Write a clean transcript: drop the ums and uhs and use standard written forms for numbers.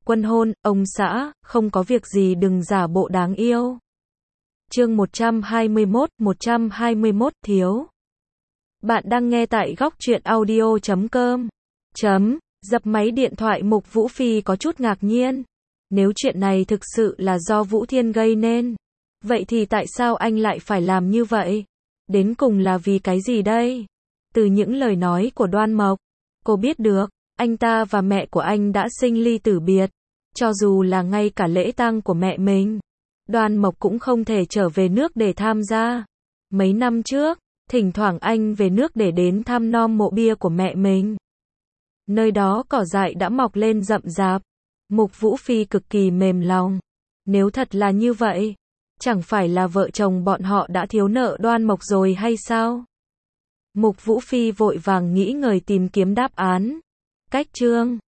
Quân hôn, ông xã, không có việc gì đừng giả bộ đáng yêu. Chương 121, thiếu. Bạn đang nghe tại góc truyện audio.com. Dập máy điện thoại Mục Vũ Phi có chút ngạc nhiên. Nếu chuyện này thực sự là do Vũ Thiên gây nên, vậy thì tại sao anh lại phải làm như vậy? Đến cùng là vì cái gì đây? Từ những lời nói của Đoan Mộc, cô biết được, anh ta và mẹ của anh đã sinh ly tử biệt. Cho dù là ngay cả lễ tang của mẹ mình, Đoan Mộc cũng không thể trở về nước để tham gia. Mấy năm trước, thỉnh thoảng anh về nước để đến thăm nom mộ bia của mẹ mình. Nơi đó cỏ dại đã mọc lên rậm rạp. Mục Vũ Phi cực kỳ mềm lòng. Nếu thật là như vậy, chẳng phải là vợ chồng bọn họ đã thiếu nợ Đoan Mộc rồi hay sao? Mục Vũ Phi vội vàng nghĩ ngợi tìm kiếm đáp án. Cách chương